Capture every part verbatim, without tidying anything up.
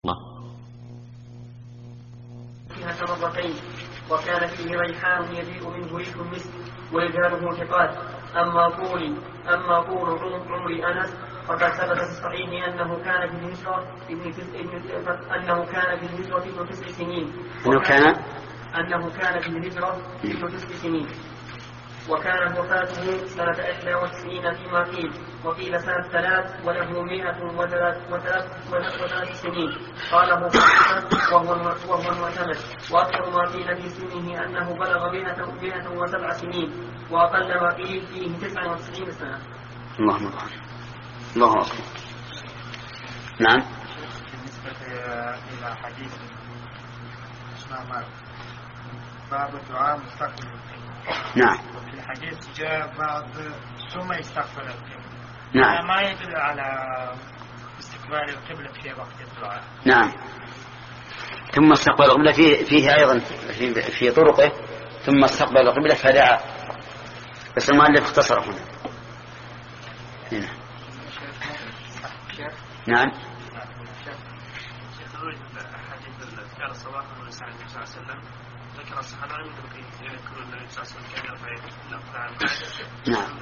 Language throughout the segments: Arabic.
الله. فيها مرتين وكان فيه ريحان يجيء منه ريح المسك ورجاله ثقات. أما طول أما طول عمر أنس فقد ثبت في الصحيح أنه كان في الهجرة أنه كان في الهجرة ابن تسع سنين أنه كان أنه كان في الهجرة ابن تسع سنين وكانت وفاته سنة إحدى وتسعين فيما قيل، وقيل سنة ثلاث وله مئة وثلاث سنين. قاله وهو وهو المعتمد، وأكثر ما قيل في سنه أنه بلغ مئة وسبع سنين، وأقل ما قيل فيه تسعة وتسعين سنة. اللهم أكبر. الله أكبر. نعم. بالنسبة إلى حديث باب الدعاء مستقبل نعم. وفي الحديث جاء بعض ثم يستقبل القبلة. نعم. ما يدل على استقبال القبلة في وقت الدعاء. نعم. ثم استقبل القبلة فيه, فيه أيضا في, في طرقه ثم استقبل القبلة فدعا، بس المؤلف اختصر هنا. هنا. نعم. حديث اذكار الصباح من رسالة النبي صلى الله عليه وسلم ذكر الصحابة يذكرون النبي صلى الله عليه وسلم كان يرفع نعم.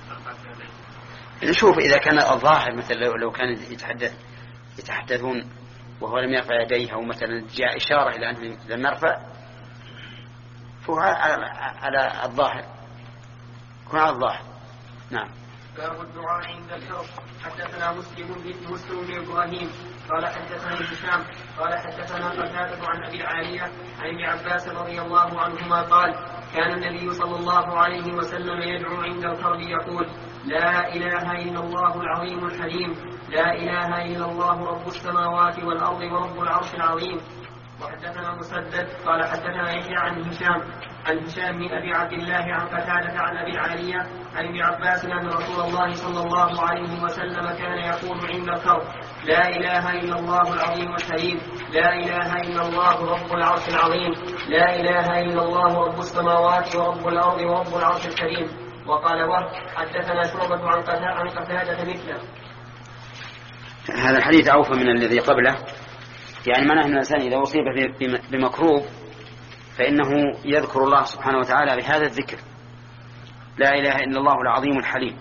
نشوف إذا كان الظاهر مثل لو كان يتحدث يتحدثون وهو لم يرفع يديه أو مثلا جاء إشارة إلى أنه لم يرفع فهو على, على الظاهر يكون على الظاهر. نعم. باب الدعاء عند الحرب. حدثنا مسلم بن مسلم بن ابراهيم قال حدثنا هشام قال حدثنا قتادة عن ابي العالية عن ابن عباس رضي الله عنهما قال كان النبي صلى الله عليه وسلم يدعو عند الحرب يقول لا اله الا الله العظيم الحليم لا اله الا الله رب السماوات والارض ورب العرش العظيم. وحدثنا مسدد قال حدثنا يحيى عن هشام عن هشام بن ابي عبد الله عن قتادة عن ابي العالية عن ابن عباس ان رسول الله صلى الله عليه وسلم كان يقول عند الكرب لا اله الا الله العظيم الحليم لا اله الا الله رب العرش العظيم لا اله الا الله رب السماوات ورب الارض ورب العرش الكريم. وقال وهب حدثنا شعبة عن قتادة مثله. هذا الحديث أوفى من الذي قبله، يعني معناه أن الإنسان إذا أصيب بمكروب فإنه يذكر الله سبحانه وتعالى بهذا الذكر لا إله إلا الله العظيم الحليم،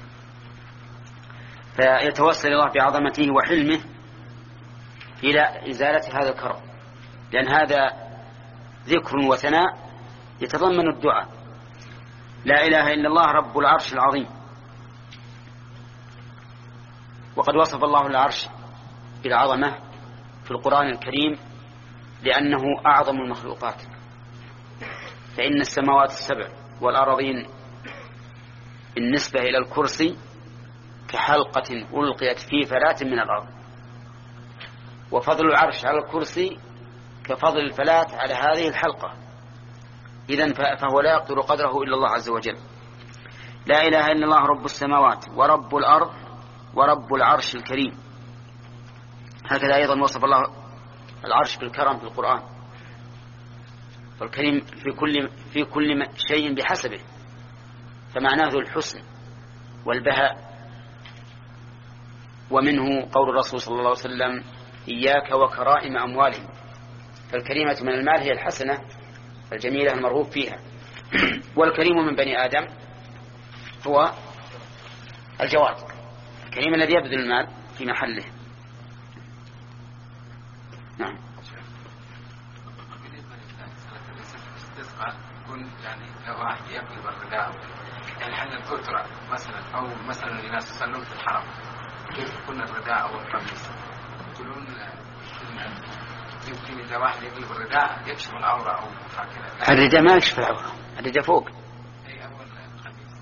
فيتوسل الله بعظمته وحلمه إلى إزالة هذا الكرب، لأن هذا ذكر وثناء يتضمن الدعاء. لا إله إلا الله رب العرش العظيم، وقد وصف الله العرش بالعظمة في القرآن الكريم لأنه أعظم المخلوقات، فإن السماوات السبع والأراضين بالنسبة إلى الكرسي كحلقة ألقيت في فلاة من الأرض، وفضل العرش على الكرسي كفضل الفلاة على هذه الحلقة، إذن فهو لا يقدر قدره إلا الله عز وجل. لا إله إلا الله رب السماوات ورب الأرض ورب العرش الكريم. هكذا أيضا وصف الله العرش بالكرم في القرآن، والكريم في كل في كل شيء بحسبه، فمعناه ذو الحسن والبهاء. ومنه قول الرسول صلى الله عليه وسلم إياك وكرائم أموالهم، فالكريمة من المال هي الحسنة الجميلة المرغوب فيها، والكريم من بني آدم هو الجواد، الكريم الذي يبذل المال في محله. نعم. بالنسبة للاستسقاء يكون يعني لو واحد يقلب الرداء يعني حل الكترة مثلا أو مثلا لناس يصلون في الحرم كيف يكون الرداء أو القميص يقولون يمكن إذا واحد يقلب الرداء يكشف العورة أو هكذا. الرداء ما يكشف العورة، الرداء فوق. أي أول القميص.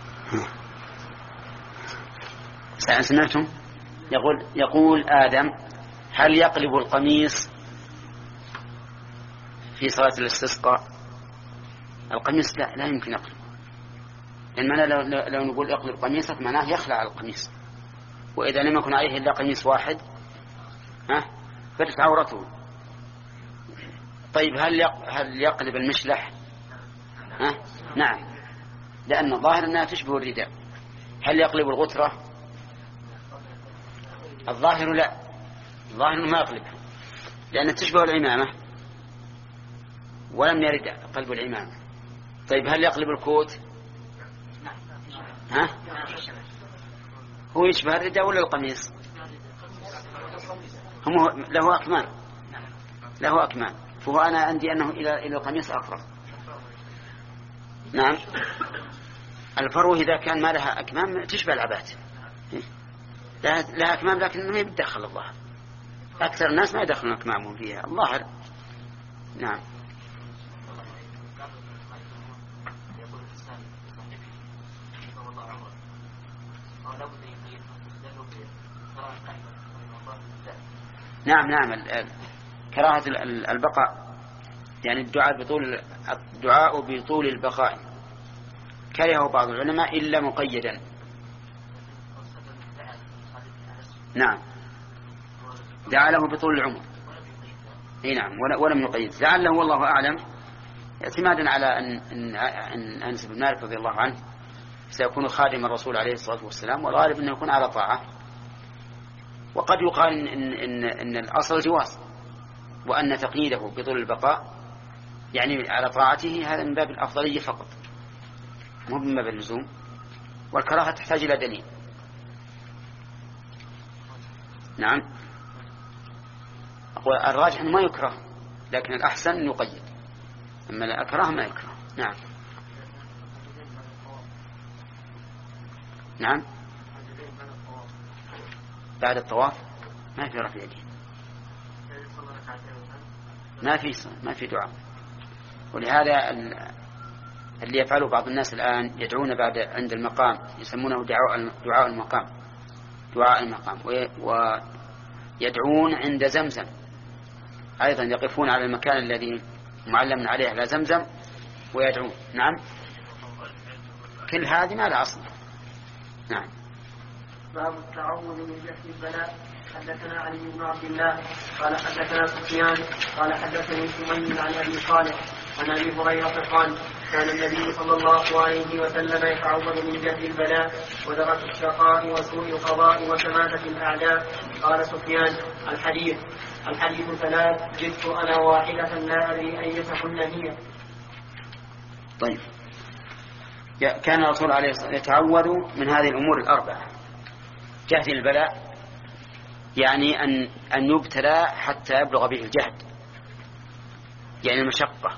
سمعتم؟ يقول يقول آدم هل يقلب القميص في صلاة الاستسقاء؟ القميص لا لا يمكن يقلب، لأن معنى لو, لو نقول اقلب قميصك معناه يخلع القميص، وإذا لم يكن عليه إلا قميص واحد ها بدت عورته. طيب هل هل يقلب المشلح؟ ها نعم، لأن الظاهر أنها تشبه الرداء. هل يقلب الغترة؟ الظاهر لا، الظاهر ما يقلبها، لأنها تشبه العمامة ولم يرد قلب العمامة. طيب هل يقلب الكوت؟ ها؟ هو يشبه الرداء ولا القميص؟ هم له أكمام، له أكمام، فهو أنا عندي أنه إلى إلى القميص أقرب. نعم. الفروة إذا كان ما لها أكمام تشبه العبات، لها أكمام لكن ما يدخل الظهر. أكثر الناس ما يدخلون أكمامهم فيها الظاهر. نعم. نعم نعم كراهة البقاء يعني الدعاء بطول الدعاء بطول البقاء كرهه بعض العلماء إلا مقيدا. نعم دعا له بطول العمر. اي نعم ولم يقيد لعله والله أعلم اعتمادا على أن أن أنس بن مالك رضي الله عنه سيكون خادم الرسول عليه الصلاة والسلام والغالب أنه يكون على طاعة. وقد يقال إن, إن, إن الأصل جواز وأن تقييده بطول البقاء يعني على طاعته هذا من باب الأفضلية فقط مو من باب اللزوم، والكراهة تحتاج إلى دليل. نعم أقول الراجح ما يكره لكن الأحسن يقيد، أما لا أكره ما يكره. نعم نعم بعد الطواف ما في رفع يدين، ما في ما في دعاء. ولهذا اللي يفعله بعض الناس الآن يدعون بعد عند المقام يسمونه دعاء دعاء المقام دعاء المقام ويدعون عند زمزم أيضا يقفون على المكان الذي معلم عليه على زمزم ويدعون. نعم كل هذه ما لها أصل. نعم. باب التعوذ من جهل البلاء. حدثنا علي بن عبد الله قال حدثنا سفيان قال حدثني سمي عن ابي صالح عن ابي هريره قال كان النبي صلى الله عليه وسلم يتعوذ من جهل البلاء ودرك الشقاء وسوء القضاء وشماتة الاعداء. قال سفيان الحديث الحديث ثلاث جئت انا واحده لا ادري ايتهن هي. طيب كان الرسول عليه الصلاه والسلام يتعوذ من هذه الامور الاربعه. جهل البلاء يعني أن أن يبتلى حتى يبلغ به الجهد يعني المشقة،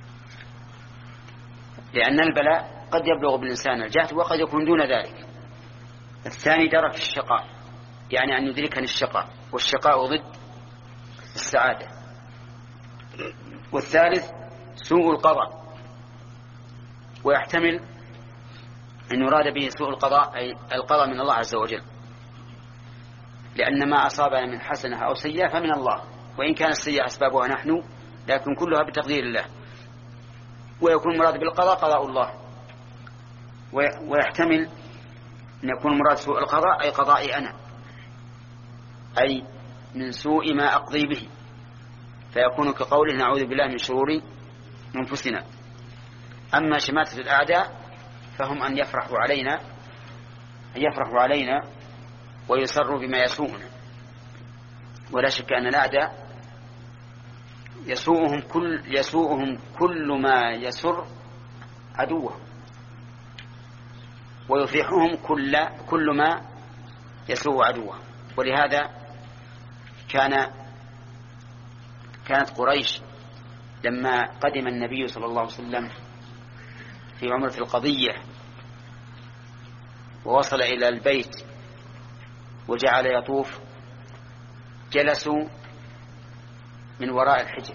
لأن البلاء قد يبلغ بالإنسان الجهد وقد يكون دون ذلك. الثاني درك الشقاء يعني أن يدركني الشقاء والشقاء ضد السعادة. والثالث سوء القضاء ويحتمل أن يراد به سوء القضاء أي القضاء من الله عز وجل، لأن ما أصابنا من حسنة أو سيئة فمن الله وإن كان السيئة أسبابها نحن لكن كلها بتقدير الله. ويكون مراد بالقضاء قضاء الله، ويحتمل أن يكون مراد سوء القضاء أي قضائي أنا أي من سوء ما أقضي به، فيكون كقوله نعوذ بالله من شرور أنفسنا. أما شماتة الأعداء فهم أن يفرحوا علينا أن يفرحوا علينا ويسروا بما يسوءنا. ولا شك أن الأعداء يسوءهم كل يسوءهم كل ما يسر عدوهم ويفرحهم كل كل ما يسوء عدوهم. ولهذا كان كانت قريش لما قدم النبي صلى الله عليه وسلم في عمرة القضية ووصل إلى البيت وجعل يطوف جلسوا من وراء الحجر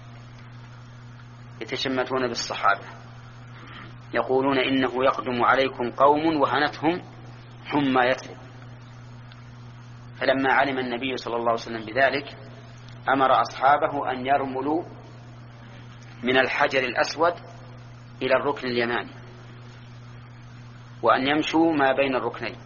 يتشمتون بالصحابة يقولون إنه يقدم عليكم قوم وهنتهم حمى يثرب. فلما علم النبي صلى الله عليه وسلم بذلك أمر أصحابه أن يرملوا من الحجر الأسود إلى الركن اليماني وأن يمشوا ما بين الركنين،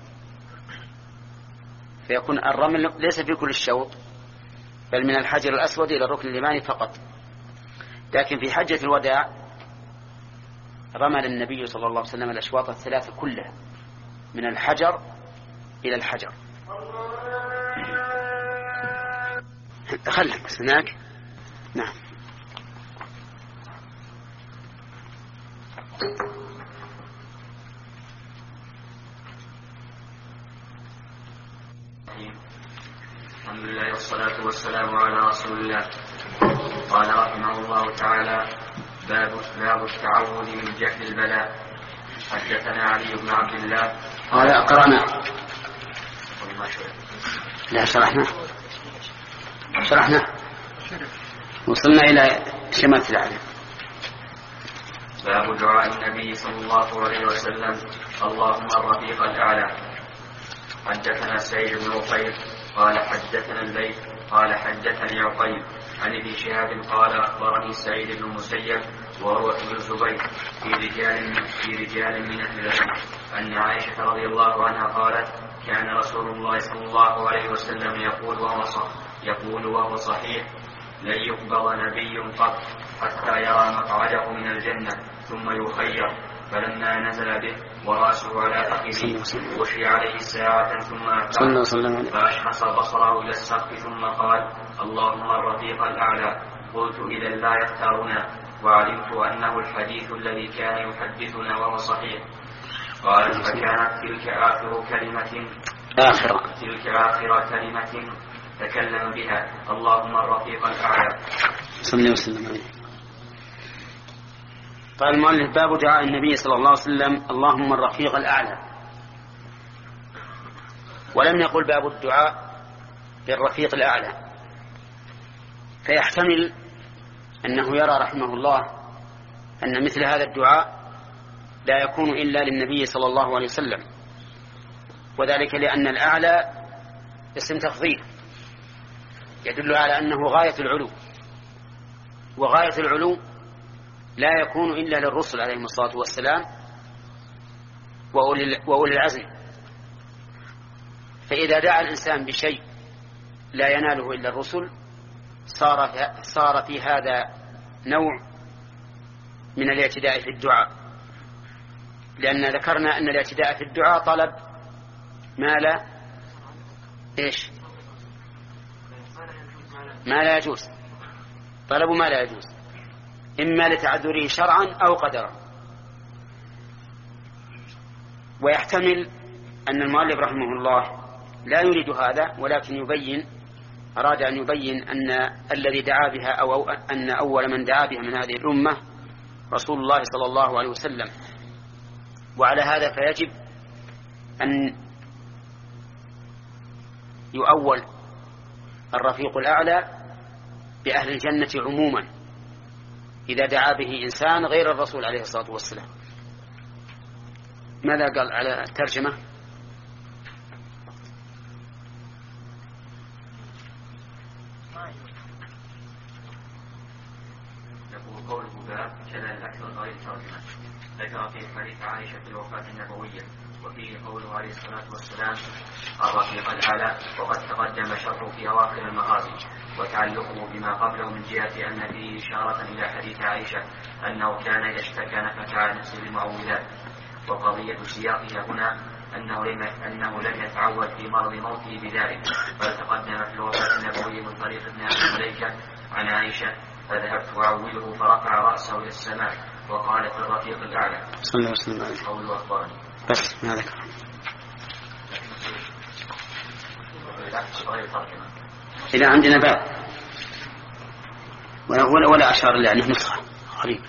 فيكون الرمل ليس في كل الشوط بل من الحجر الأسود إلى الركن اليماني فقط. لكن في حجة الوداع رمل النبي صلى الله عليه وسلم الأشواط الثلاثة كلها من الحجر إلى الحجر خلها بس هناك. نعم. الحمد لله والصلاة والسلام على رسول الله. قال رحمه الله تعالى: باب باب التعوذ من جهل البلاء. حدثنا علي بن عبد الله قال قرأنا لا شرحنا شرحنا وصلنا إلى شمات العالم. باب دعاء النبي صلى الله عليه وسلم: اللهم الرفيق الأعلى. حدثنا سعيد بن عقيل قال حدثنا الليث قال حدثني عقيل عن ابن شهاب قال أخبرني سعيد بن المسيب وعروة بن الزبير في رجال في رجال من أهل العلم أن عائشة رضي الله عنها قالت: كان رسول الله صلى الله عليه وسلم يقول وهو صح يقول وهو صحيح: لن يقبض نبي قط حتى يرى مقعده من الجنة ثم يخير. فلما نزل به وراسه على فخذه وشي عليه ساعة ثم أفاق فأشخص بصره إلى السقف ثم قال: اللهم الرفيق الأعلى. قلت: إذا لا يختارنا. وعلمت أنه الحديث الذي كان يحدثنا وهو صحيح. قال: فكانت تلك آخر كلمة آخر تلك آخر كلمة تكلم بها: اللهم الرفيق الأعلى. صلى وسلم عليه. قال المؤلف: باب دعاء النبي صلى الله عليه وسلم: اللهم الرفيق الأعلى. ولم يقل باب الدعاء للرفيق الأعلى، فيحتمل أنه يرى رحمه الله أن مثل هذا الدعاء لا يكون إلا للنبي صلى الله عليه وسلم، وذلك لأن الأعلى اسم تفضيل يدل على أنه غاية العلو، وغاية العلو لا يكون إلا للرسل عليهم الصلاة والسلام وأولي العزم. فإذا دعا الإنسان بشيء لا يناله إلا الرسل صار صار في هذا نوع من الاعتداء في الدعاء، لأن ذكرنا أن الاعتداء في الدعاء طلب ما لا إيش ما لا يجوز، طلب ما لا يجوز إما لتعذره شرعا أو قدرا. ويحتمل أن المؤلف رحمه الله لا يريد هذا، ولكن يبين أراد أن يبين أن الذي دعا بها أو, أو أن أول من دعا بها من هذه الأمة رسول الله صلى الله عليه وسلم. وعلى هذا فيجب أن يؤول الرفيق الأعلى بأهل الجنة عموما إذا دعا به إنسان غير الرسول عليه الصلاة والسلام. ماذا قال على الترجمة؟ يقول قوله باب كذا الأكثر غير ترجمة. ذكر في حديث عائشة في الوفاة النبوية وفيه قوله عليه الصلاة والسلام: الرفيق الأعلى، وقد تقدم شرحه في أواخر المغازي، وتعلقه بما قبله من جهة أن فيه إشارة إلى حديث عائشة أنه كان إذا اشتكى نفث عن نفسه المعوذات. وقضية سياقها هنا أنه لم أنه لم يتعود في مرض موته بذلك، بل تقدم في الوفاة النبوية من طريق ابن أبي مليكة عن عائشة: فذهبت أعوذه فرفع رأسه إلى السماء وقال: في الرفيق الأعلى. صلى الله عليه وسلم. قوله أخبرني. بس ما ذكر. إذا عندنا باب ولا, ولا أشار إلا أنه نسخة غريب.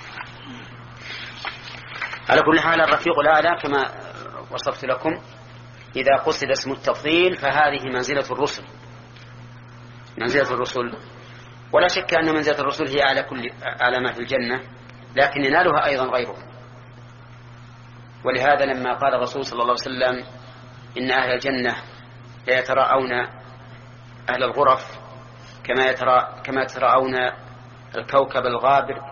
على كل حال الرفيق الأعلى كما وصفت لكم إذا قصد اسم التفضيل فهذه منزلة الرسل، منزلة الرسل، ولا شك أن منزلة الرسل هي على كل على ما في الجنة، لكن ينالها أيضا غيره. ولهذا لما قال الرسول صلى الله عليه وسلم: إن أهل الجنة لا يتراءون أهل الغرف كما يترى كما يتراءون الكوكب الغابر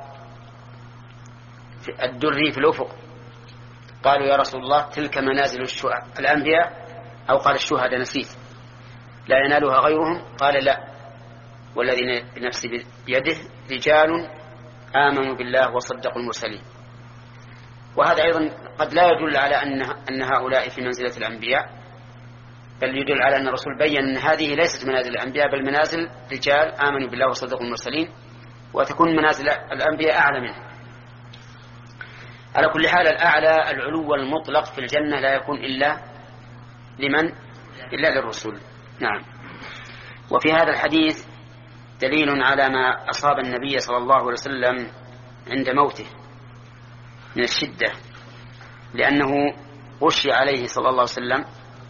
في الدري في الأفق، قالوا: يا رسول الله تلك منازل الأنبياء، أو قال الشهداء نسيت، لا ينالها غيرهم؟ قال: لا، والذي بنفسي بيده رجال آمنوا بالله وصدقوا المرسلين. وهذا أيضا قد لا يدل على أن أن هؤلاء في منزلة الأنبياء، بل يدل على أن الرسول بيّن أن هذه ليست منازل الأنبياء بل منازل رجال آمنوا بالله وصدقوا المرسلين، وتكون منازل الأنبياء أعلى منها. على كل حال الأعلى العلو المطلق في الجنة لا يكون إلا لمن؟ إلا للرسل. نعم. وفي هذا الحديث دليل على ما أصاب النبي صلى الله عليه وسلم عند موته من الشدة، لأنه غشي عليه صلى الله عليه وسلم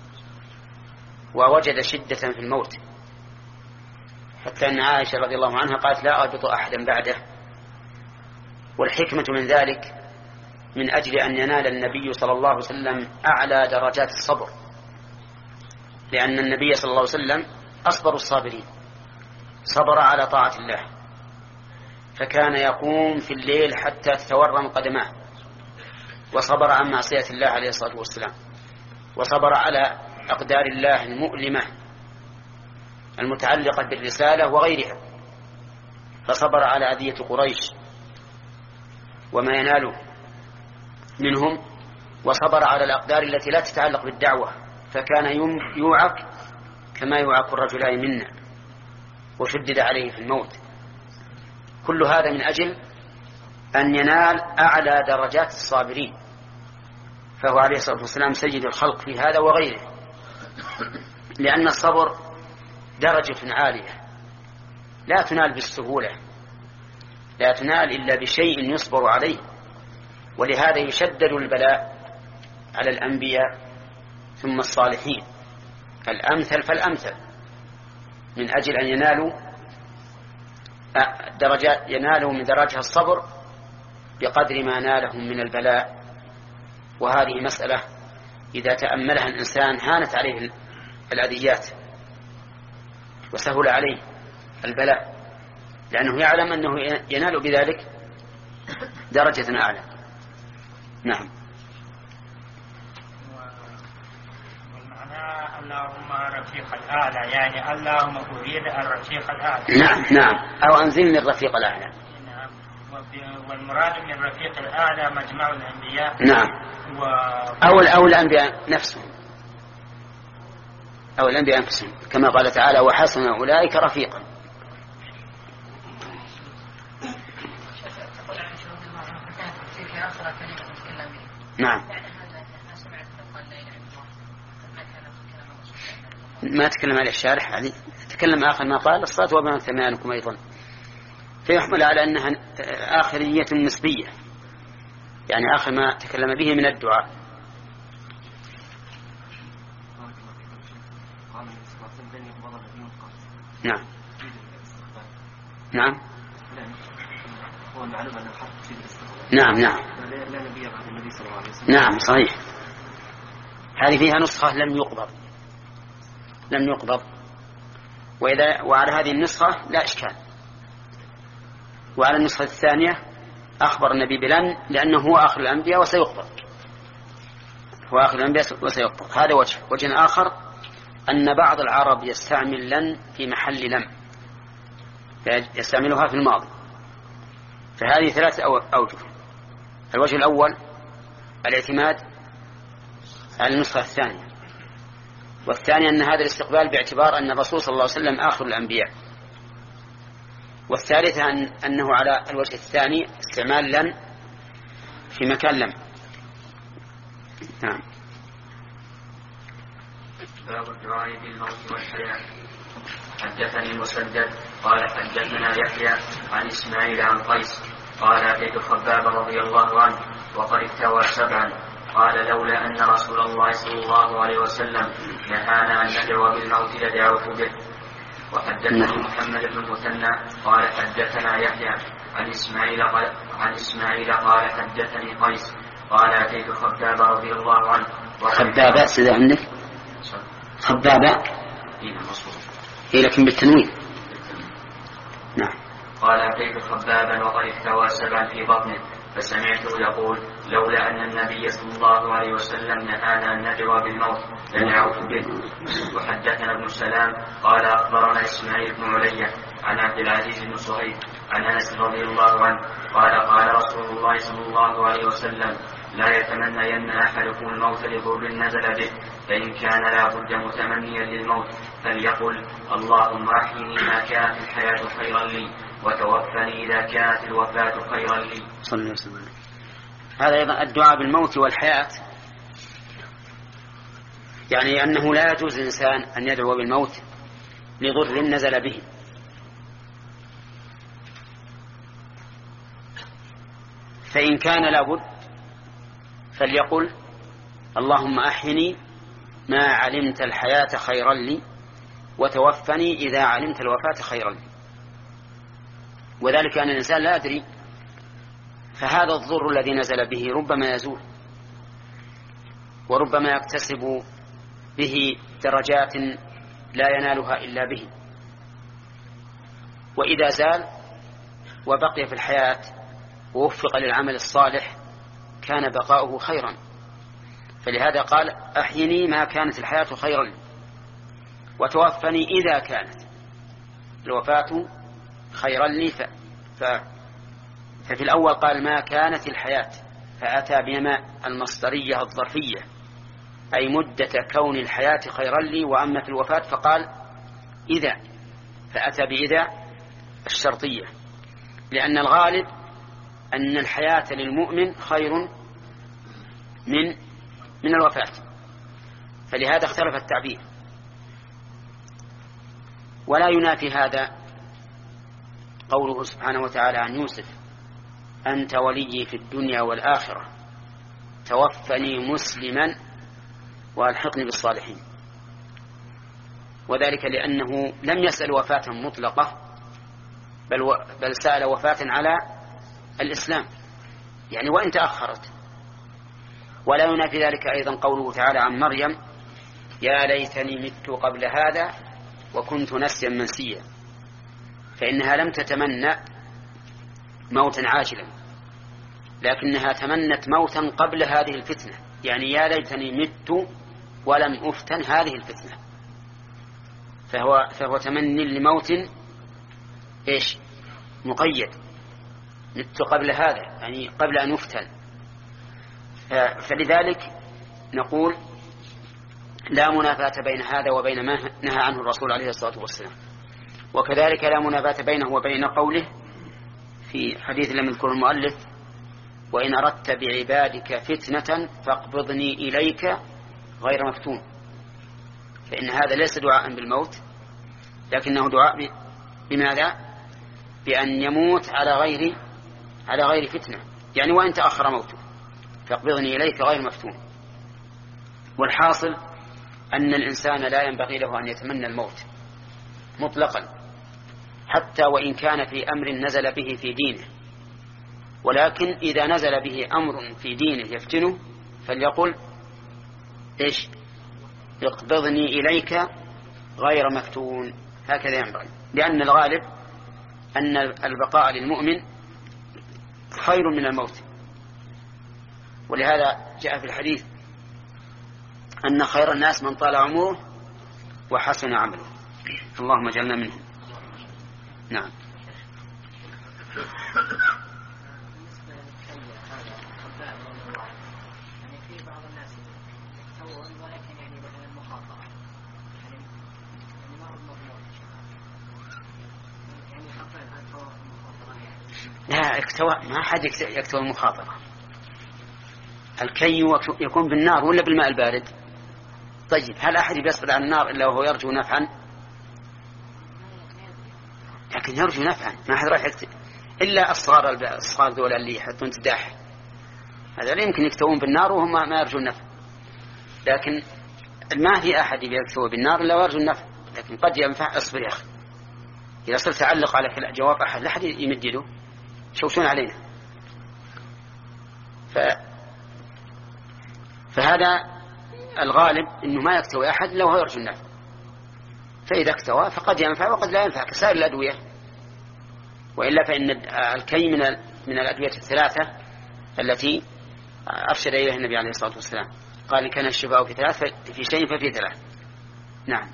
ووجد شدة في الموت، حتى أن عائشة رضي الله عنها قالت لا أربط أحدا بعده. والحكمة من ذلك من أجل أن ينال النبي صلى الله عليه وسلم أعلى درجات الصبر، لأن النبي صلى الله عليه وسلم أصبر الصابرين، صبر على طاعة الله، فكان يقوم في الليل حتى تتورم قدماه، وصبر عن معصية الله عليه الصلاة والسلام، وصبر على أقدار الله المؤلمة المتعلقة بالرسالة وغيرها، فصبر على أذية قريش وما يناله منهم، وصبر على الأقدار التي لا تتعلق بالدعوة، فكان يوعك كما يوعك الرجلان منا، وشدد عليه في الموت. كل هذا من أجل أن ينال أعلى درجات الصابرين، فهو عليه الصلاة والسلام سيد الخلق في هذا وغيره، لأن الصبر درجة عالية لا تنال بالسهولة، لا تنال إلا بشيء يصبر عليه، ولهذا يشدد البلاء على الأنبياء ثم الصالحين الأمثل فالأمثل، من أجل أن ينالوا درجات ينالوا من درجها الصبر بقدر ما نالهم من البلاء. وهذه مسألة إذا تأملها الإنسان هانت عليه الأذيات وسهل عليه البلاء، لأنه يعلم أنه ينال بذلك درجة أعلى. نعم. والمعنى اللهم رفيق الأعلى، يعني اللهم أريد الرفيق الأعلى. نعم نعم، أو أنزلني الرفيق الأعلى. نعم. والمراد من الرفيق الأعلى مجمع الأنبياء. نعم. و... أو أو الأنبياء نفسهم، أو الأنبياء أنفسهم، كما قال تعالى وحسن أولئك رفيقا. نعم. ما تكلم عليه الشارح، يعني تكلم آخر ما قال الصلاة وما ثمانكم أيضا، فيحمل على أنها آخرية نسبية، يعني آخر ما تكلم به من الدعاء. نعم نعم نعم نعم نعم صحيح. هذه فيها نسخة لم يقبض لم يقبض وإذا وعلى هذه النسخة لا إشكال. وعلى النسخة الثانية أخبر النبي بلن لأنه هو آخر الأنبياء وسيقبض، هو آخر الأنبياء وسيقبض. هذا وجه. وجه آخر أن بعض العرب يستعمل لن في محل لم، يستعملها في الماضي، فهذه ثلاثة أوجه. الوجه الأول الاعتماد على النسخة الثانية، والثاني أن هذا الاستقبال باعتبار أن الرسول صلى الله عليه وسلم آخر الأنبياء، والثالثة أن أنه على الوجه الثاني استعمال لن في مكان لم. نعم. باب الدعاء بالموت والحياة. حدثني مسدد قال حدثنا يحيى عن إسماعيل عن قيس قال أتيت خباب رضي الله عنه وقد اكتوى سبعا قال لولا أن رسول الله صلى الله عليه وسلم نهانا أن ندعو بالموت لدعوت به. وحدثني محمد بن المثنى قال حدثنا يحيى عن إسماعيل قال عن إسماعيل قال حدثني قيس قال أتيت خباب رضي الله عنه. خبابة سيدة عندك خبابة هي لكن بالتنوين. نعم. قال أتيت خبابا وقد احتوى سبعا في بطنه فسمعته يقول لولا أن النبي صلى الله عليه وسلم نهانا أن ندعو بالموت لدعوت به. وحدثنا ابن سلام قال أخبرنا إسماعيل بن علية عن عبد العزيز بن صهيب عن أنس رضي الله عنه قال قال رسول الله صلى الله عليه وسلم لا يتمنين أحدكم الموت لضر نزل به، فإن كان لا بد متمنيا للموت فليقل اللهم أحيني ما كانت الحياة خيرا لي وتوفني إذا كانت الوفاة خيرا لي. صلى الله عليه وسلم. هذا أيضا الدعاء بالموت والحياة، يعني أنه لا يجوز للإنسان أن يدعو بالموت لضر نزل به. فإن كان لابد فليقل اللهم أحيني ما علمت الحياة خيرا لي وتوفني إذا علمت الوفاة خيرا لي. وذلك أن الإنسان لا يدري، فهذا الضر الذي نزل به ربما يزول، وربما يكتسب به درجات لا ينالها إلا به، وإذا زال وبقي في الحياة ووفق للعمل الصالح كان بقاؤه خيرا. فلهذا قال أحيني ما كانت الحياة خيرا لي وتوفني إذا كانت الوفاة خيرا لي. ف... ف... ففي الأول قال ما كانت الحياة، فأتى بما المصدرية الظرفية أي مدة كون الحياة خيرا لي، وأما في الوفاة فقال إذا، فأتى بإذا الشرطية، لأن الغالب أن الحياة للمؤمن خير من من الوفاة، فلهذا اختلف التعبير. ولا ينافي هذا قوله سبحانه وتعالى عن يوسف أنت ولي في الدنيا والآخرة توفني مسلما وألحقني بالصالحين، وذلك لأنه لم يسأل وفاة مطلقة بل, و... بل سأل وفاة على الإسلام، يعني وإن تأخرت. ولا ينافي ذلك أيضا قوله تعالى عن مريم يا ليتني مت قبل هذا وكنت نسيا منسيا، فإنها لم تتمنى موتا عاجلا، لكنها تمنت موتا قبل هذه الفتنة، يعني يا ليتني مت ولم أفتن هذه الفتنة، فهو, فهو تمني لموت إيش مقيد، مت قبل هذا يعني قبل أن يفتن. فلذلك نقول لا منافاة بين هذا وبين ما نهى عنه الرسول عليه الصلاة والسلام، وكذلك لا منافاة بينه وبين قوله في حديث لم يذكره المؤلف وإن أردت بعبادك فتنة فاقبضني إليك غير مفتون، فإن هذا ليس دعاء بالموت لكنه دعاء بماذا؟ بأن يموت على غير على غير فتنة، يعني وإن تأخر موته فاقبضني إليك غير مفتون. والحاصل أن الإنسان لا ينبغي له أن يتمنى الموت مطلقا حتى وإن كان في أمر نزل به في دينه، ولكن إذا نزل به أمر في دينه يفتنه فليقل إيش اقبضني إليك غير مفتون، هكذا ينبغي، لأن الغالب أن البقاء للمؤمن خير من الموت. ولهذا جاء في الحديث أن خير الناس من طال عمره وحسن عمله، اللهم اجعلنا منهم. نعم. لا اكتوى، ما حد يكتوى المخاطرة. الكي يكون بالنار ولا بالماء البارد؟ طيب هل أحد يسقط عن النار إلا وهو يرجو نفعا؟ لكن يرجو نفعا، ما أحد راح يكتب إلا الصغار الصغار دول اللي يحطون تداح، هذا لا يمكن يكتوون بالنار وهم ما يرجون نفع. لكن ما في أحد يكتوى بالنار إلا ويرجو النفع، لكن قد ينفع. اصبر يا أخي، إذا صرت تعلق على جواب أحد لا أحد يمد يده، شوشون علينا. ف... فهذا الغالب أنه ما يكتوي أحد لو هو يرجو النفع، فإذا اكتوى فقد ينفع وقد لا ينفع كسائر الأدوية. وإلا فإن الكي من من الأدوية الثلاثة التي أرشد إليها النبي عليه الصلاة والسلام، قال إن كان الشفاء في ثلاث في شيء ففي ثلاث. نعم.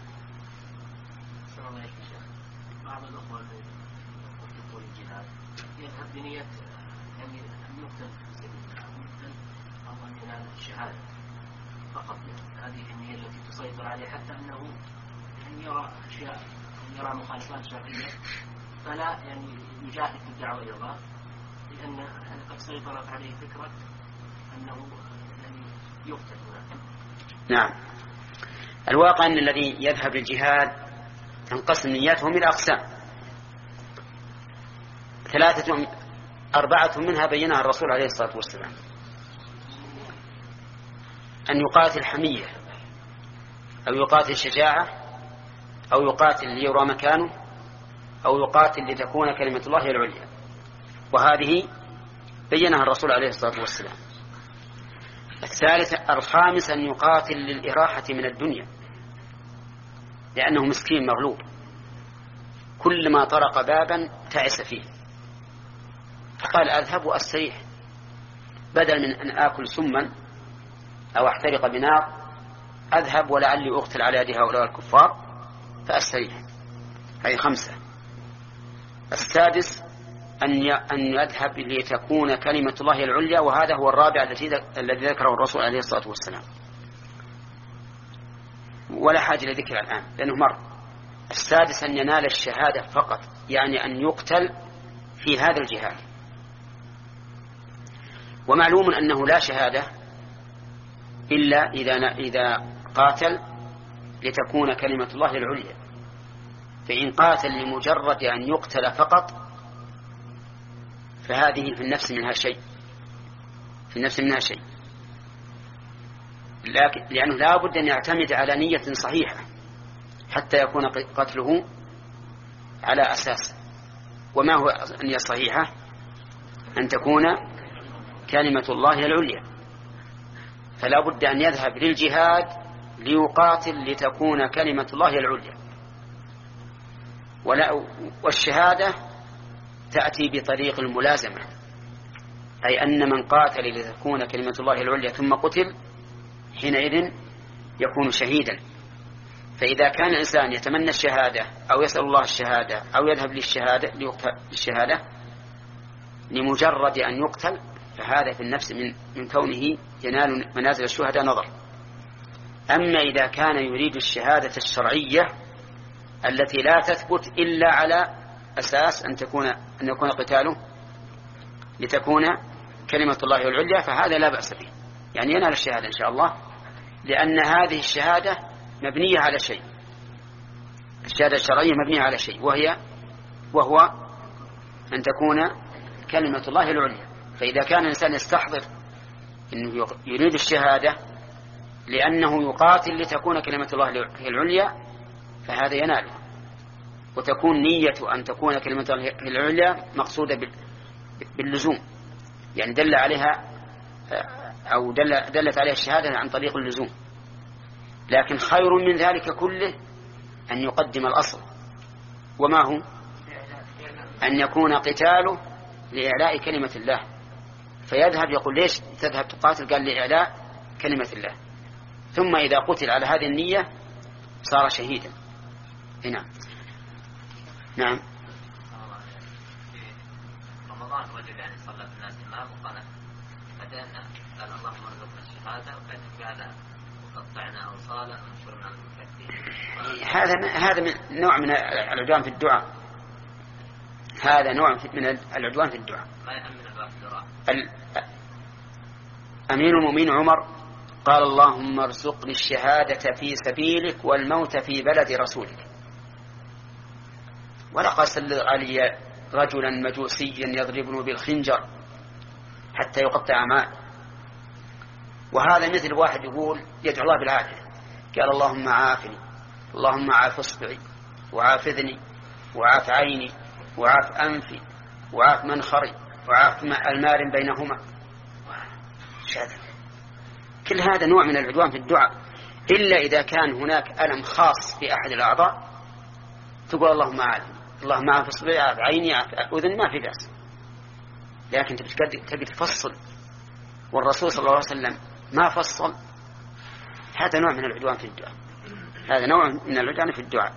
بعض الأخوة يذهب بنية يعني أن يقتل في سبيل الله، أو وهو أن ينال الشهادة فقط. هذه هي التي تسيطر عليه، حتى أنه يعني يرى أشياء يرى مخالفات شرعية فلا يعني يجاهد في الدعوة إلى الله، لأن قد سيطرت عليه فكرة أنه يعني يقتل. نعم. الواقع أن الذي يذهب للجهاد تنقسم نياتهم إلى أقسام ثلاثة أربعة منها بينها الرسول عليه الصلاة والسلام: أن يقاتل حمية، أو يقاتل شجاعة، أو يقاتل ليرى مكانه، أو يقاتل لتكون كلمة الله هي العليا، وهذه بينها الرسول عليه الصلاة والسلام. الثالث الخامس أن يقاتل للإراحة من الدنيا، لأنه مسكين مغلوب، كل ما طرق بابا تعس فيه، فقال أذهب وأستريح بدل من أن آكل سما أو أحترق بنار، أذهب ولعلي أقتل على يد هؤلاء الكفار فأستريح. هذه خمسة. السادس أن يذهب لتكون كلمة الله العليا، وهذا هو الرابع الذي ذكره الرسول عليه الصلاة والسلام، ولا حاجة لذكر الآن لأنه مر. السادس أن ينال الشهادة فقط، يعني أن يقتل في هذا الجهاد. ومعلوم أنه لا شهادة إلا إذا إذا قاتل لتكون كلمة الله العليا. فإن قاتل لمجرد أن يقتل فقط فهذه في النفس منها شيء في النفس منها شيء لكن لأنه لا بد أن يعتمد على نية صحيحة حتى يكون قتله على أساس. وما هو النية الصحيحة؟ أن تكون كلمة الله العليا. فلا بد أن يذهب للجهاد ليقاتل لتكون كلمة الله العليا. والشهادة تأتي بطريق الملازمة، أي أن من قاتل لتكون كلمة الله العليا ثم قتل حينئذ يكون شهيدا. فإذا كان الإنسان يتمنى الشهادة أو يسأل الله الشهادة أو يذهب للشهادة للشهادة لمجرد أن يقتل فهذا في النفس من, من كونه ينال منازل الشهداء نظر. أما إذا كان يريد الشهادة الشرعية التي لا تثبت إلا على أساس أن تكون أن يكون قتاله لتكون كلمة الله العليا فهذا لا بأس به، يعني ينال الشهادة إن شاء الله، لأن هذه الشهادة مبنية على شيء. الشهادة الشرعية مبنية على شيء وهي وهو أن تكون كلمة الله العليا. فإذا كان الإنسان يستحضر أنه يريد الشهادة لأنه يقاتل لتكون كلمة الله العليا فهذا يناله، وتكون نية أن تكون كلمة الله العليا مقصودة باللزوم، يعني دل عليها أو دل دلت عليها الشهادة عن طريق اللزوم. لكن خير من ذلك كله أن يقدم الأصل، وما هو؟ أن يكون قتاله لإعلاء كلمة الله، فيذهب يقول ليش تذهب تقاتل؟ قال لإعلاء كلمة الله، ثم إذا قتل على هذه النية صار شهيدا. هنا نعم. رمضان وجد يعني صلى الناس إمام وقال بعدين قال اللهم ارزقنا الشهادة وكان بعد وقطعنا أوصالا ونشرنا المكتين. هذا هذا من نوع من العدوان في الدعاء. هذا نوع من العدوان في الدعاء. ما يأمن الباب الدعاء. أمير المؤمنين عمر قال اللهم ارزقني الشهادة في سبيلك والموت في بلد رسولك. ولقد سلط علي رجلا مجوسيا يضربني بالخنجر حتى يقطع ماء. وهذا مثل واحد يقول يدعو الله بالعافية، قال اللهم عافني، اللهم عاف اصبعي وعاف اذني وعاف عيني وعاف أنفي وعاف منخري وعاف المار بينهما. كل هذا نوع من العدوان في الدعاء، إلا إذا كان هناك ألم خاص في أحد الأعضاء تقول اللهم عافني، اللهم عاف اصبعي، عاف عيني، عاف أذني، ما في بأس. لكن تبي تفصل، والرسول صلى الله عليه وسلم ما فصل. هذا نوع من العدوان في الدعاء، هذا نوع من العدوان في الدعاء.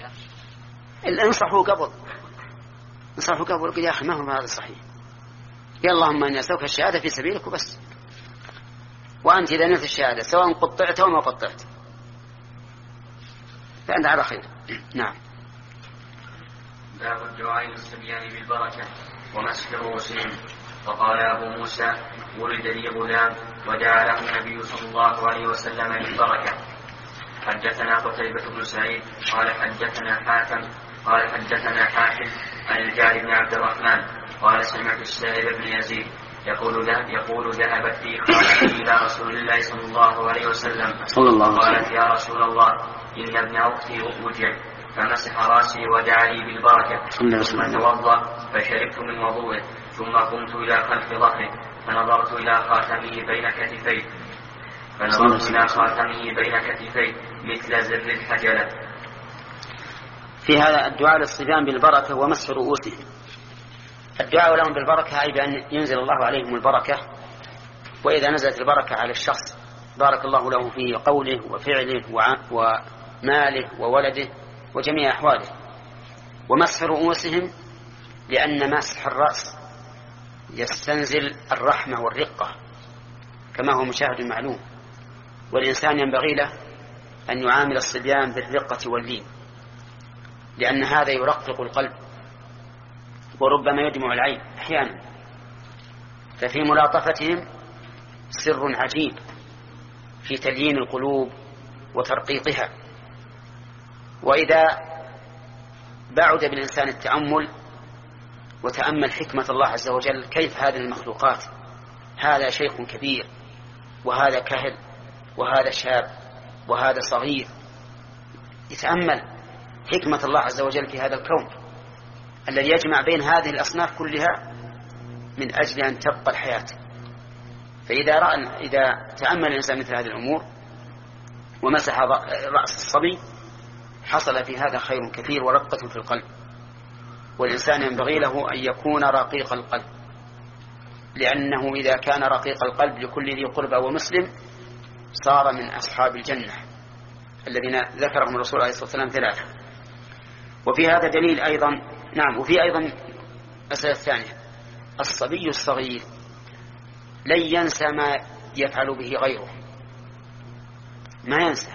انصحوا قبل انصحوا قبل يا أخي ما هو هذا صحيح، يا اللهم أن يسألك الشهادة في سبيلك وبس. وأنت إذا نلت الشهادة سواء قطعت أو ما قطعت فأنت على خير. نعم. باب الدعاء للصبيان بالبركة ومسح رؤوسهم. فقال أبو موسى ولد لي غلام ودعا له النبي صلى الله عليه وسلم بالبركة. حدثنا قتيبة بن سعيد قال حدثنا حاتم قال حدثنا حاتم عن الجعد بن عبد الرحمن قال سمعت السائب بن يزيد يقول ذهب يقول ذهبت لي خالتي إلى رسول الله صلى الله عليه وسلم قالت يا رسول الله إن ابن أختي وجع فمسح راسي ودعا لي بالبركة ثم توضأ فشربت من وضوءه ثم قمت إلى خلف ظهره فنظرت إلى خاتمه بين كتفيه فنظرت إلى خاتمه بين كتفيه مثل زر الحجلة. في هذا الدعاء للصبيان بالبركة ومسح رؤوسهم. الدعاء لهم بالبركة أي بأن ينزل الله عليهم البركة، وإذا نزلت البركة على الشخص بارك الله له في قوله وفعله وماله وولده وجميع أحواله. ومسح رؤوسهم لأن مسح الرأس يستنزل الرحمة والرقة كما هو مشاهد معلوم، والإنسان ينبغي له أن يعامل الصبيان بالرقة واللين، لأن هذا يرقق القلب وربما يدمع العين أحيانا. ففي ملاطفتهم سر عجيب في تليين القلوب وترقيقها. وإذا بعد بالإنسان التأمل وتأمل حكمة الله عز وجل كيف هذه المخلوقات، هذا شيخ كبير وهذا كهل وهذا شاب وهذا صغير، يتأمل حكمة الله عز وجل في هذا الكون الذي يجمع بين هذه الأصناف كلها من أجل أن تبقى الحياة. فإذا رأى إذا تأمل الإنسان مثل هذه الأمور ومسح رأس الصبي حصل في هذا خير كثير ورقة في القلب. والإنسان ينبغي له أن يكون رقيق القلب، لأنه إذا كان رقيق القلب لكل ذي قربى ومسلم صار من أصحاب الجنة الذين ذكرهم الرسول عليه الصلاة والسلام ثلاثة. وفي هذا دليل أيضا. نعم. وفي أيضا مسألة ثانية، الصبي الصغير لن ينسى ما يفعل به غيره، ما ينسى.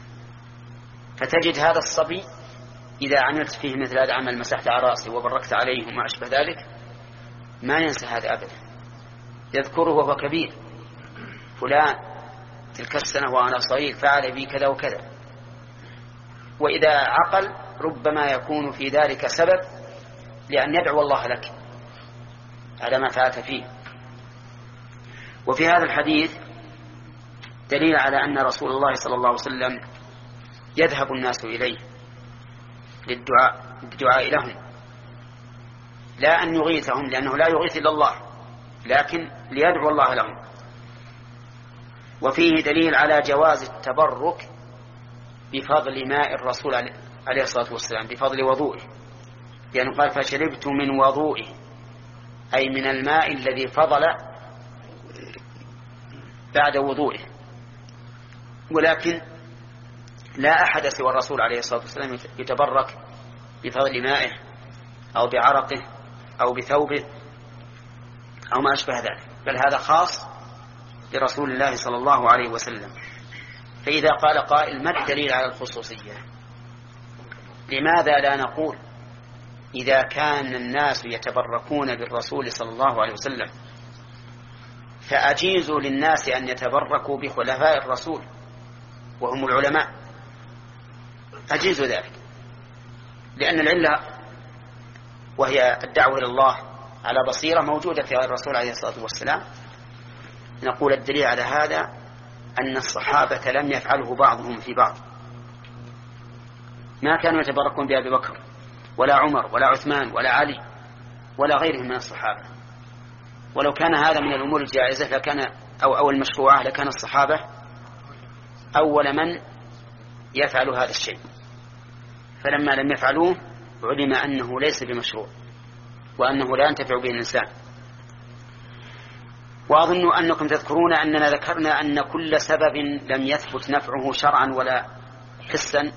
فتجد هذا الصبي إذا عملت فيه مثل هذا عمل مسحت على رأسه وبركت عليه وما أشبه ذلك ما ينسى هذا أبدا، يذكره وهو كبير، فلان تلك السنة وأنا صغير فعل بي كذا وكذا. وإذا عقل ربما يكون في ذلك سبب لأن يدعو الله لك على ما فعلت فيه. وفي هذا الحديث دليل على أن رسول الله صلى الله عليه وسلم يذهب الناس إليه للدعاء الدعاء لهم، لا أن يغيثهم لأنه لا يغيث إلا الله، لكن ليدعو الله لهم. وفيه دليل على جواز التبرك بفضل ماء الرسول عليه الصلاة والسلام، بفضل وضوئه، لأنه قال فشربت من وضوئه أي من الماء الذي فضل بعد وضوئه. ولكن لا أحد سوى الرسول عليه الصلاة والسلام يتبرك بفضل مائه أو بعرقه أو بثوبه أو ما أشبه ذلك، بل هذا خاص برسول الله صلى الله عليه وسلم. فإذا قال قائل ما الدليل على الخصوصية؟ لماذا لا نقول إذا كان الناس يتبركون بالرسول صلى الله عليه وسلم فأجيزوا للناس أن يتبركوا بخلفاء الرسول وهم العلماء، أجيزوا ذلك، لأن العلة وهي الدعوة إلى الله على بصيرة موجودة في الرسول عليه الصلاة والسلام. نقول الدليل على هذا أن الصحابة لم يفعله بعضهم في بعض، ما كانوا يتبركون بأبي بكر ولا عمر ولا عثمان ولا علي ولا غيرهم من الصحابة. ولو كان هذا من الأمور الجائزة لكان أو, أو المشروعة لكان الصحابة أول من يفعل هذا الشيء، فلما لم يفعلوه علم أنه ليس بمشروع وأنه لا ينتفع به الإنسان. وأظن أنكم تذكرون أننا ذكرنا أن كل سبب لم يثبت نفعه شرعا ولا حسا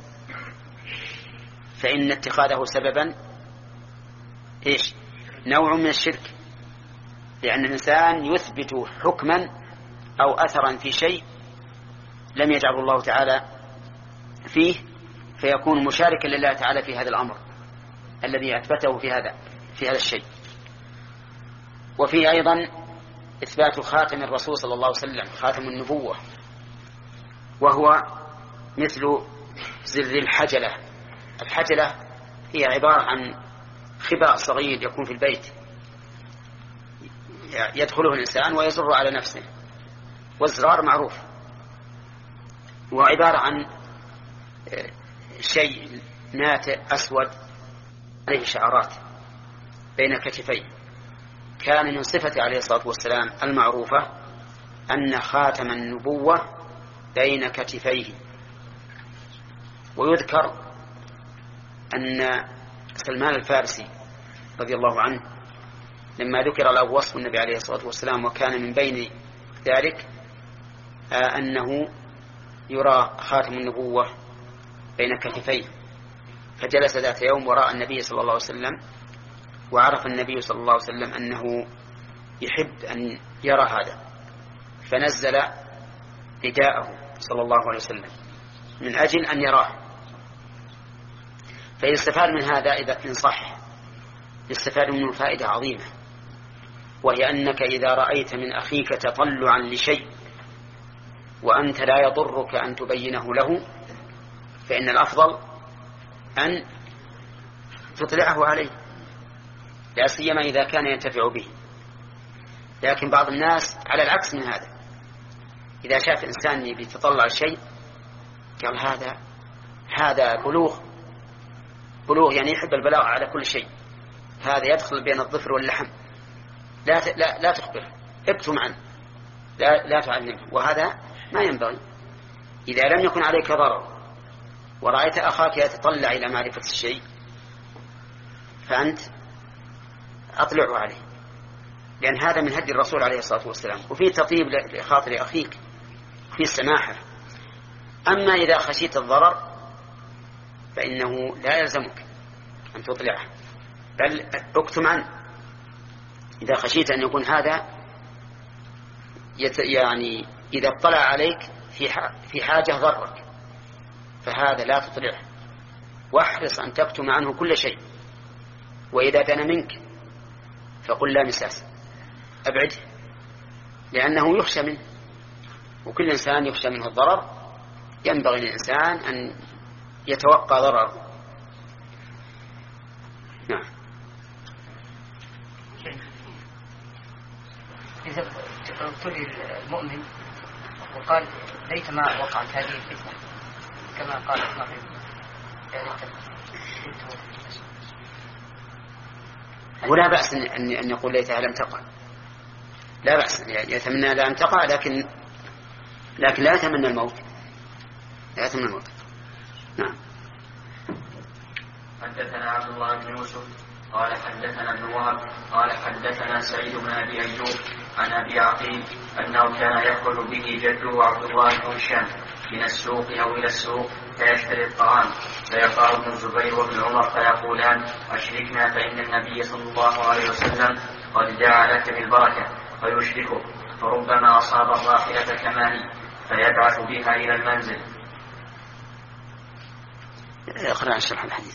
فإن اتخاذه سببا إيش؟ نوع من الشرك. لأن الإنسان يثبت حكما أو أثرا في شيء لم يجعله الله تعالى فيه، فيكون مشاركا لله تعالى في هذا الأمر الذي أثبته في هذا في هذا الشيء. وفيه أيضا إثبات خاتم الرسول صلى الله عليه وسلم، خاتم النبوة، وهو مثل زر الحجلة. الحجلة هي عبارة عن خباء صغير يكون في البيت يدخله الإنسان ويزر على نفسه، والزرار معروف، وعبارة عن شيء ناتئ أسود عليه شعرات بين كتفيه. كان من صفته عليه الصلاة والسلام المعروفة أن خاتم النبوة بين كتفيه. ويذكر أن سلمان الفارسي رضي الله عنه لما ذكر له وصف النبي عليه الصلاة والسلام وكان من بين ذلك أنه يرى خاتم النبوة بين كتفيه، فجلس ذات يوم وراء النبي صلى الله عليه وسلم، وعرف النبي صلى الله عليه وسلم أنه يحب أن يرى هذا، فنزل رداءه صلى الله عليه وسلم من أجل أن يراه. فيستفاد من هذا إذا إن صح يستفاد منه فائدة عظيمة، وهي أنك إذا رأيت من أخيك تطلعا لشيء وأنت لا يضرك أن تبينه له، فإن الأفضل أن تطلعه عليه، لا سيما إذا كان ينتفع به. لكن بعض الناس على العكس من هذا، إذا شاف إنسان يتطلع شيء قال هذا هذا بلوغ بلوغ يعني يحب البلاغ على كل شيء، هذا يدخل بين الظفر واللحم، لا لا لا تخبره، اكتم عنه، لا لا تعلمه، وهذا ما ينبغي. إذا لم يكن عليك ضرر ورأيت أخاك يتطلع إلى معرفة الشيء فأنت أطلعه عليه، لأن هذا من هدي الرسول عليه الصلاة والسلام، وفيه تطيب لخاطر أخيك، فيه السماحة. أما إذا خشيت الضرر فإنه لا يلزمك أن تطلعه، بل اكتم عنه. إذا خشيت أن يكون هذا يت يعني إذا اطلع عليك في في حاجة ضرك فهذا لا تطلعه، واحرص أن تكتم عنه كل شيء. وإذا دنا منك فقل لا مساس، أبعده، لأنه يخشى منه، وكل إنسان يخشى منه الضرر، ينبغي للإنسان أن يتوقع ضرره. نعم. إذا ابتلي المؤمن وقال ليت ما وقعت هذه الفتنة كما قال إسماعيل، ولا بأس أن أن يقول ليتها لم تقع، لا بأس، يتمنى لا أن تقع، لكن لكن لا يتمنى الموت، لا يتمنى الموت. نعم. حدثنا عبد الله بن يوسف قال حدثنا ابن وهب قال حدثنا سعيد بن أبي أيوب عن أبي عقيل أنه كان يخرج به جده عبد الله بن هشام من السوق أو إلى السوق فيشتري الطعام، فيقع ابن الزبير وابن عمر فيقولان أشركنا فإن النبي صلى الله عليه وسلم قد دعا لك بالبركة، فيشركه، فربما أصاب الراحلة كما هي فيبعث بها إلى المنزل. اقرأ عن شرح الحديث.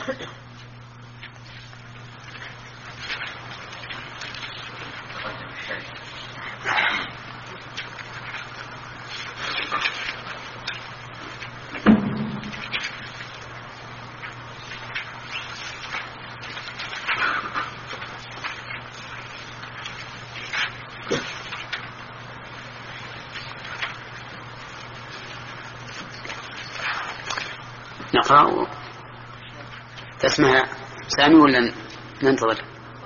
نقرأ. تسمع سامي ولا ننتظر؟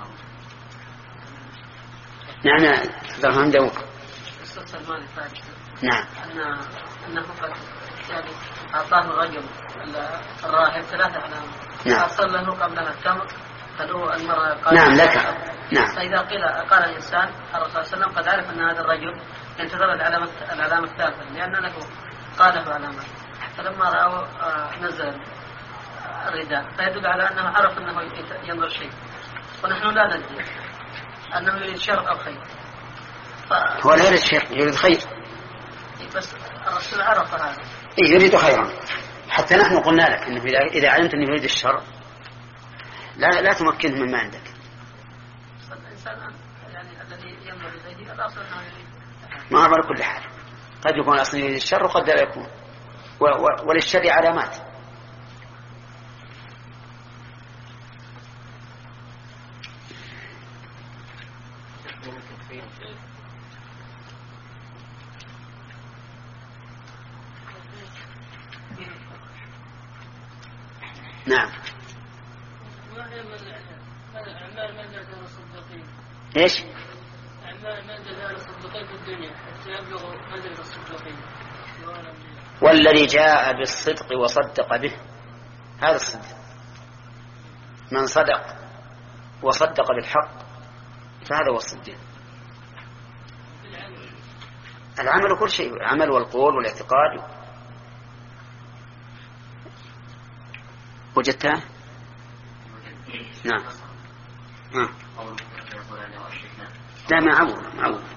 نعم درهم دوك. قصة سلمان الفارسي. نعم. أن أنه قد يعني أعطاه الرجل الراهب ثلاثة أعلام. نعم. أرسل له قبلها التمر فله المرأة قال. نعم لك. نعم. فإذا قيل قال الإنسان الرسول صلى الله عليه وسلم قد عرف أن هذا الرجل ينتظر العلامة العلامة الثالثة لأن له قاله علامات، فلما رأوا نزل الرداء فيدل على أنه عرف أنه ينظر شيء، ونحن لا ندري أنه يريد شر أو خير. ف... هو لا يريد شر، يريد خير. بس الرسول عرف هذا. إيه يريد خيرا. حتى نحن قلنا لك إنه إذا علمت أنه يريد الشر لا لا تمكنه مما عندك. الإنسان يعني الذي ينظر إليه الأصل أنه يريد. ما على كل حال قد يكون أصلا يريد الشر وقد لا يكون، وللشر علامات. نعم. أعمال منزلة الصديقين. إيش؟ أعمال منزلة الصديقين في الدنيا حتى يبلغوا منزلة الصديقين. والذي جاء بالصدق وصدق به هذا الصدق. من صدق وصدق بالحق فهذا هو الصديق. العمل كل شيء، العمل والقول والاعتقاد. وجدتها؟ نعم. نعم. لا ما عوض ما عوض.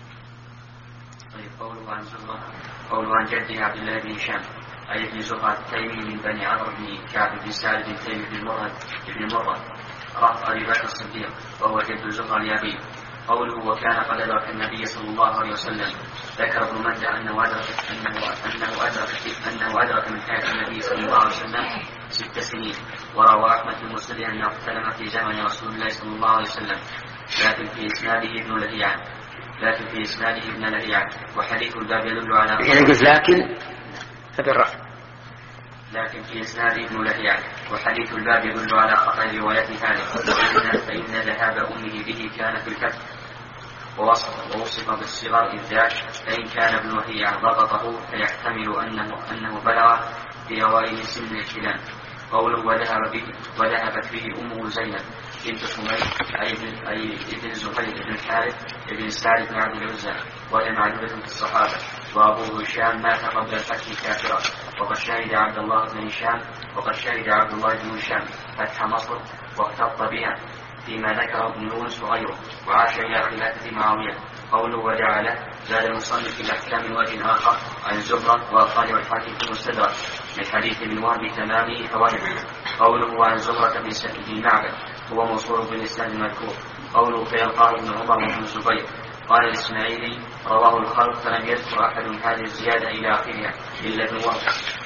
طيب قوله عن زهرة قوله عن جده عبد الله بن هشام أي ابن زهرة التيمي من بني عمرو بن كعب بن سعد بن تيمي بن مرة بن مرة رأس أبي بكر الصديق وهو جد زهرة لأبيه. قوله وكان قد أدرك النبي صلى الله عليه وسلم. ذكر ابن مندى أنه أدرك أنه أنه أدرك أنه أدرك من حياة النبي صلى الله عليه وسلم ست سنين. وروى أحمد بن مسلم أنه احتلم في زمن رسول الله صلى الله عليه وسلم، لكن في إسناده ابن لهيعة لكن في إسناده ابن لهيعة وحديث الباب يدل على لكن فبالرفع لكن في إسناده ابن لهيعة وحديث الباب يدل على خطأ رواية هذه فإن ذهاب أمه به كان في الكتب ووصف, ووصف بالصغر إذ ذاك فإن كان ابن لهيعة ضبطه فيحتمل أنه, أنه بلغ في أوائل سن الكلام. قوله وذهب به وذهبت به أمه زينب بنت سمية أي ابن أي ابن زهير بن الحارث بن سعد بن عبد العزى وهي معدودة في الصحابة. وأبوه هشام مات قبل الفتح كافرا وقد شهد عبد الله بن هشام وقد شهد عبد الله بن هشام فتح مصر واختط بها فيما ذكر ابن يونس وغيره وعاش إلى خلافة معاوية. قوله وجعله زاد المصنف إلى أحكام وجه آخر عن زهرة وأخرجه الحاكم في المستدرك من حديث ابن وهب تمامه فوجه. قوله عن زهرة بن معبد هو موصول بالإسناد المذكور. قوله فيلقاه ابن عمر وابن الزبير. قال الإسماعيلي رواه الخلق فلم يذكر أحد هذه الزيادة إلى آخرها إلا ابن وهب.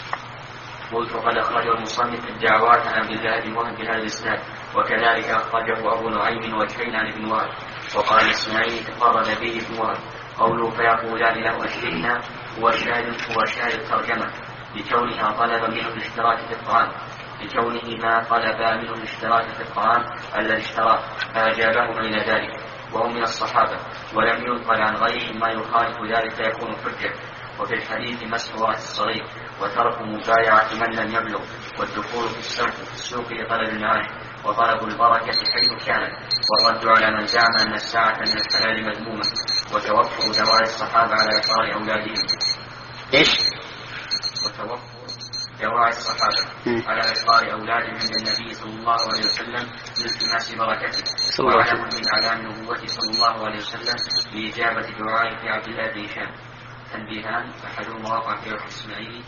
قلت وقد أخرجه المصنف الدعوات عن عبد الله بن وهب بهذا الإسناد وكذلك أخرجه أبو نعيم وجهين عن ابن وهب. وقال الإسماعيلي تفرد به ابن وهب. قوله فيقولان له أشركنا هو شاهد هو شاهد الترجمة لكونها طلب منه الاشتراك في الطعام لكونه ما طلب منه الاشتراك في الطعام الذي اشتراه فأجابه إلى ذلك وهم من الصحابة ولم ينقل عن غيرهم ما يخالف ذلك فيكون حجة. وفي الحديث مسح رأس الصغير وترك مبايعة من لم يبلغ والدخول في السوق في السوق لطلب المعاش وطلب البركة حيث كانت والرد على من زعم أن الساعة من الحلال مذمومة وتوفر دواعي الصحابة على إقرار أولادهم. إيش؟ وتوفر دواعي الصحابة على إقرار أولادهم عند النبي صلى الله عليه وسلم لالتماس بركته وعلم من أعلام نبوته صلى الله عليه وسلم لإجابة دعائه في عبد الله بن هشام. تنبيهان أحدهما وقع في الإسماعيلي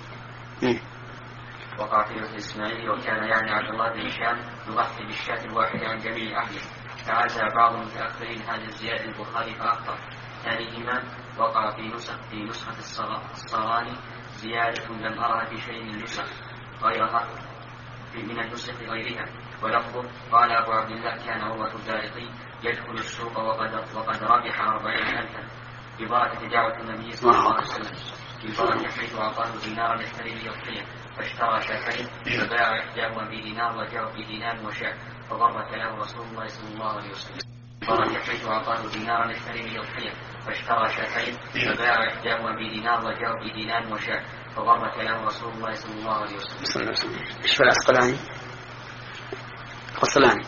وقع في الإسماعيلي وكان يعني عبد الله بن هشام يضحي بالشاة الواحدة عن جميع أهله فعزى بعض المتأخرين هذه الزيادة البخاري فأخطأ. ثانيهما وقع في نسخ في نسخة الصراني زيادة لم أرها في شيء من النسخ غيرها من النسخ غيرها ولفظه قال أبو عبد الله كان عروة الدارقي يدخل السوق وقد, وقد ربح أربعين ألفا ببركة دعوة النبي صلى الله عليه وسلم ببركة حيث أعطاه دينارا يشتري يضحيه فاشترى شاتين فباع إحداهما بدينار وجاء بدينار وشاة فضربت له رسول الله صلى الله عليه وسلم بركة حيث أعطاه دينارا يشتري يضحيه فاشترى شاتين فباع إحداهما بدينار وجاء بدينار وشاة فضربت له رسول الله صلى الله عليه وسلم. إيش في العسقلاني؟ العسقلاني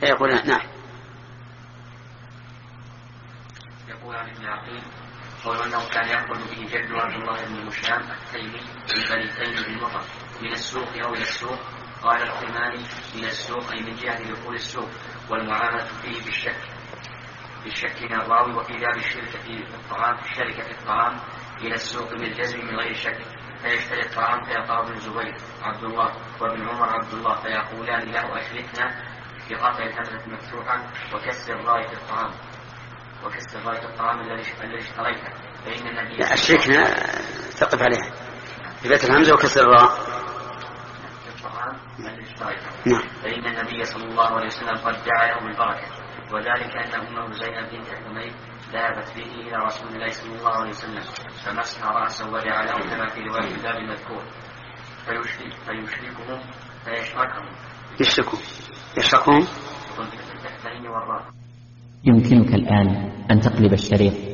فيقول نعم. يقول عن ابن عقيل قول أنه كان يأخذ به جد عبد الله بن هشام التيمي من بني تيم بالمطر من السوق أو إلى السوق. قال القماني من السوق أي من جهة دخول السوق، والمعاملة فيه بالشك بالشك من الراوي، وفي باب الشركة في الطعام الشركة في الطعام إلى السوق بالجزم من غير شك. فيشتري الطعام فيقع ابن الزبير عبد الله وابن عمر عبد الله فيقولان له أشركنا بقطع الهمزة مفتوحا وكسر الراء في الطعام وكسر الراء في الطعام الذي اشتريته. فإن النبي أشركنا تقف عليها ببيت الهمزة وكسر الراء. نعم. فإن النبي صلى الله عليه وسلم قد دعا له بالبركة، وذلك أن أمه زينب بنت حميد ذهبت به إلى رسول الله صلى الله عليه وسلم فمسح رأسه ودعا له كما في رواية الباب المذكور. فيشرك فيشركهم فيشركهم يشركوا يشركون بالتحتين والراء. يمكنك الآن أن تقلب الشريط